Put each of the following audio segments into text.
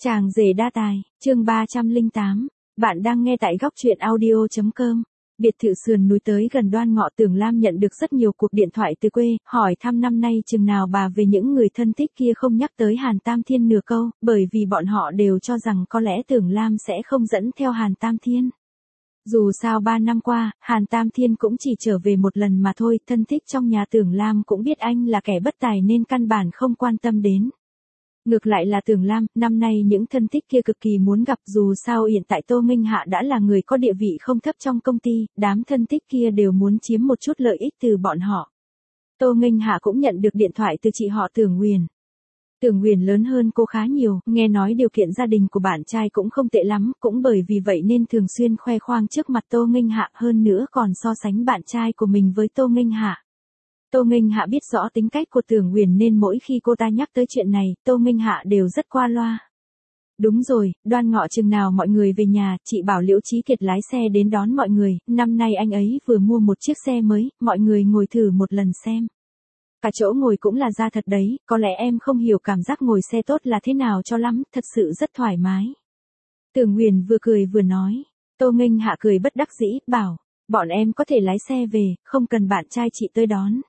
Chàng rể đa tài, chương 308. Bạn đang nghe tại góc truyện audio.com. Biệt thự sườn núi tới gần Đoan Ngọ, Tưởng Lam nhận được rất nhiều cuộc điện thoại từ quê, hỏi thăm năm nay chừng nào bà về. Những người thân thích kia không nhắc tới Hàn Tam Thiên nửa câu, bởi vì bọn họ đều cho rằng có lẽ Tưởng Lam sẽ không dẫn theo Hàn Tam Thiên. Dù sao 3 năm qua, Hàn Tam Thiên cũng chỉ trở về một lần mà thôi, thân thích trong nhà Tưởng Lam cũng biết anh là kẻ bất tài nên căn bản không quan tâm đến. Ngược lại là Tưởng Lam, năm nay những thân thích kia cực kỳ muốn gặp, dù sao hiện tại Tô Minh Hạ đã là người có địa vị không thấp trong công ty, đám thân thích kia đều muốn chiếm một chút lợi ích từ bọn họ. Tô Minh Hạ cũng nhận được điện thoại từ chị họ Tưởng Nguyền. Tưởng Nguyền lớn hơn cô khá nhiều, nghe nói điều kiện gia đình của bạn trai cũng không tệ lắm, cũng bởi vì vậy nên thường xuyên khoe khoang trước mặt Tô Minh Hạ, hơn nữa còn so sánh bạn trai của mình với Tô Minh Hạ. Tô Minh Hạ biết rõ tính cách của Tưởng Nguyền nên mỗi khi cô ta nhắc tới chuyện này, Tô Minh Hạ đều rất qua loa. Đúng rồi, Đoan Ngọ chừng nào mọi người về nhà, chị bảo Liễu Chí Kiệt lái xe đến đón mọi người, năm nay anh ấy vừa mua một chiếc xe mới, mọi người ngồi thử một lần xem. Cả chỗ ngồi cũng là da thật đấy, có lẽ em không hiểu cảm giác ngồi xe tốt là thế nào cho lắm, thật sự rất thoải mái. Tưởng Nguyền vừa cười vừa nói. Tô Minh Hạ cười bất đắc dĩ, bảo, bọn em có thể lái xe về, không cần bạn trai chị tới đón.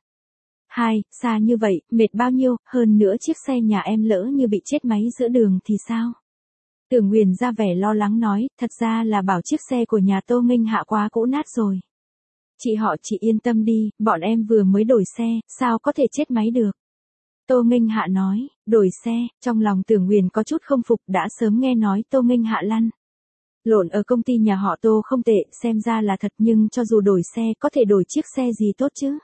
Xa như vậy, mệt bao nhiêu, hơn nữa chiếc xe nhà em lỡ như bị chết máy giữa đường thì sao? Tưởng Nguyền ra vẻ lo lắng nói, thật ra là bảo chiếc xe của nhà Tô Minh Hạ quá cũ nát rồi. Chị yên tâm đi, bọn em vừa mới đổi xe, sao có thể chết máy được? Tô Minh Hạ nói, đổi xe, trong lòng Tưởng Nguyền có chút không phục, đã sớm nghe nói Tô Minh Hạ lăn lộn ở công ty nhà họ Tô không tệ, xem ra là thật, nhưng cho dù đổi xe có thể đổi chiếc xe gì tốt chứ?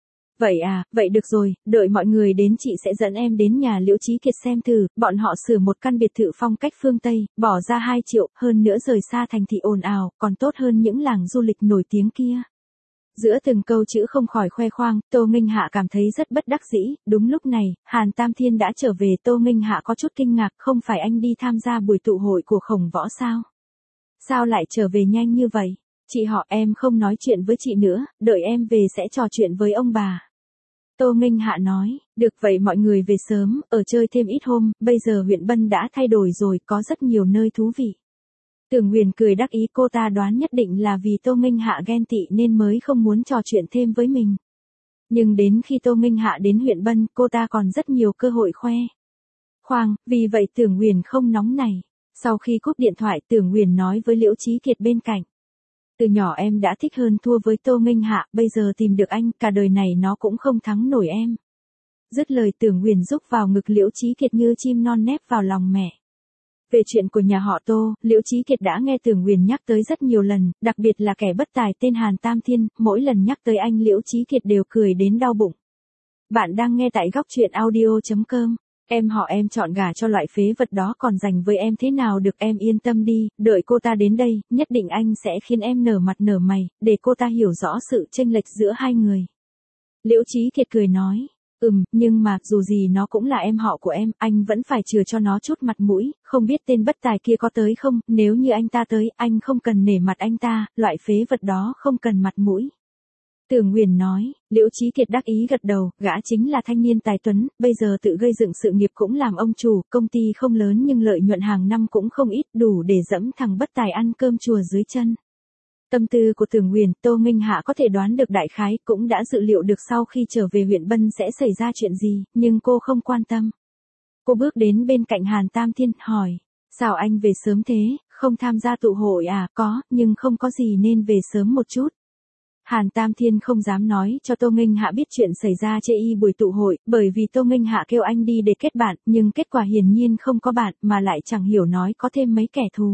Vậy được rồi, đợi mọi người đến chị sẽ dẫn em đến nhà Liễu Chí Kiệt xem thử, bọn họ sửa một căn biệt thự phong cách phương Tây, bỏ ra 2 triệu, hơn nữa rời xa thành thị ồn ào, còn tốt hơn những làng du lịch nổi tiếng kia. Giữa từng câu chữ không khỏi khoe khoang, Tô Minh Hạ cảm thấy rất bất đắc dĩ. Đúng lúc này, Hàn Tam Thiên đã trở về. Tô Minh Hạ có chút kinh ngạc, không phải anh đi tham gia buổi tụ hội của Khổng Võ sao? Sao lại trở về nhanh như vậy? Chị họ, em không nói chuyện với chị nữa, đợi em về sẽ trò chuyện với ông bà. Tô Minh Hạ nói, được vậy mọi người về sớm, ở chơi thêm ít hôm, bây giờ huyện Bân đã thay đổi rồi, có rất nhiều nơi thú vị. Tưởng Nguyền cười đắc ý, cô ta đoán nhất định là vì Tô Minh Hạ ghen tị nên mới không muốn trò chuyện thêm với mình. Nhưng đến khi Tô Minh Hạ đến huyện Bân, cô ta còn rất nhiều cơ hội khoe khoang, vì vậy Tưởng Nguyền không nóng nảy. Sau khi cúp điện thoại, Tưởng Nguyền nói với Liễu Chí Kiệt bên cạnh. Từ nhỏ em đã thích hơn thua với Tô Minh Hạ, bây giờ tìm được anh, cả đời này nó cũng không thắng nổi em. Dứt lời, Tưởng Nguyền rúc vào ngực Liễu Chí Kiệt như chim non nép vào lòng mẹ. Về chuyện của nhà họ Tô, Liễu Chí Kiệt đã nghe Tưởng Nguyền nhắc tới rất nhiều lần, đặc biệt là kẻ bất tài tên Hàn Tam Thiên, mỗi lần nhắc tới anh Liễu Chí Kiệt đều cười đến đau bụng. Bạn đang nghe tại góc truyện audio.com. Em họ em chọn gả cho loại phế vật đó còn dành với em thế nào được, em yên tâm đi, đợi cô ta đến đây, nhất định anh sẽ khiến em nở mặt nở mày, để cô ta hiểu rõ sự chênh lệch giữa hai người. Liễu Chí Kiệt cười nói, nhưng mà, dù gì nó cũng là em họ của em, anh vẫn phải chừa cho nó chút mặt mũi, không biết tên bất tài kia có tới không, nếu như anh ta tới, anh không cần nể mặt anh ta, loại phế vật đó không cần mặt mũi. Tưởng Nguyền nói. Liễu Chí Kiệt đắc ý gật đầu, gã chính là thanh niên tài tuấn, bây giờ tự gây dựng sự nghiệp cũng làm ông chủ, công ty không lớn nhưng lợi nhuận hàng năm cũng không ít, đủ để dẫm thằng bất tài ăn cơm chùa dưới chân. Tâm tư của Tưởng Nguyền, Tô Minh Hạ có thể đoán được đại khái, cũng đã dự liệu được sau khi trở về huyện Bân sẽ xảy ra chuyện gì, nhưng cô không quan tâm. Cô bước đến bên cạnh Hàn Tam Thiên, hỏi, sao anh về sớm thế, không tham gia tụ hội à? Có, nhưng không có gì nên về sớm một chút. Hàn Tam Thiên không dám nói cho Tô Minh Hạ biết chuyện xảy ra chê y buổi tụ hội, bởi vì Tô Minh Hạ kêu anh đi để kết bạn, nhưng kết quả hiển nhiên không có bạn, mà lại chẳng hiểu nói có thêm mấy kẻ thù.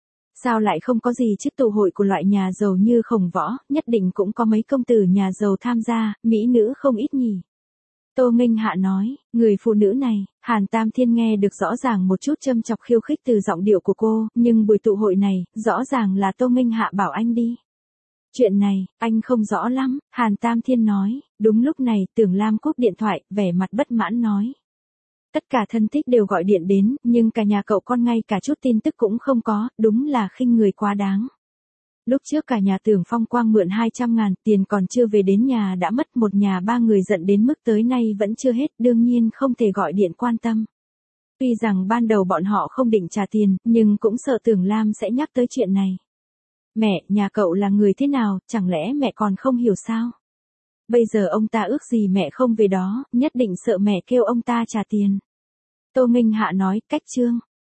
Sao lại không có gì chứ, tụ hội của loại nhà giàu như Khổng Võ, nhất định cũng có mấy công tử nhà giàu tham gia, mỹ nữ không ít nhỉ. Tô Minh Hạ nói, người phụ nữ này, Hàn Tam Thiên nghe được rõ ràng một chút châm chọc khiêu khích từ giọng điệu của cô, nhưng buổi tụ hội này, rõ ràng là Tô Minh Hạ bảo anh đi. Chuyện này, anh không rõ lắm, Hàn Tam Thiên nói. Đúng lúc này, Tưởng Lam cúp điện thoại, vẻ mặt bất mãn nói. Tất cả thân thích đều gọi điện đến, nhưng cả nhà cậu con ngay cả chút tin tức cũng không có, đúng là khinh người quá đáng. Lúc trước cả nhà Tưởng Phong Quang mượn 200.000, tiền còn chưa về đến nhà đã mất, một nhà 3 người giận đến mức tới nay vẫn chưa hết, đương nhiên không thể gọi điện quan tâm. Tuy rằng ban đầu bọn họ không định trả tiền, nhưng cũng sợ Tưởng Lam sẽ nhắc tới chuyện này. Mẹ, nhà cậu là người thế nào, chẳng lẽ mẹ còn không hiểu sao? Bây giờ ông ta ước gì mẹ không về đó, nhất định sợ mẹ kêu ông ta trả tiền. Tô Nghênh Hạ nói, cách Trương.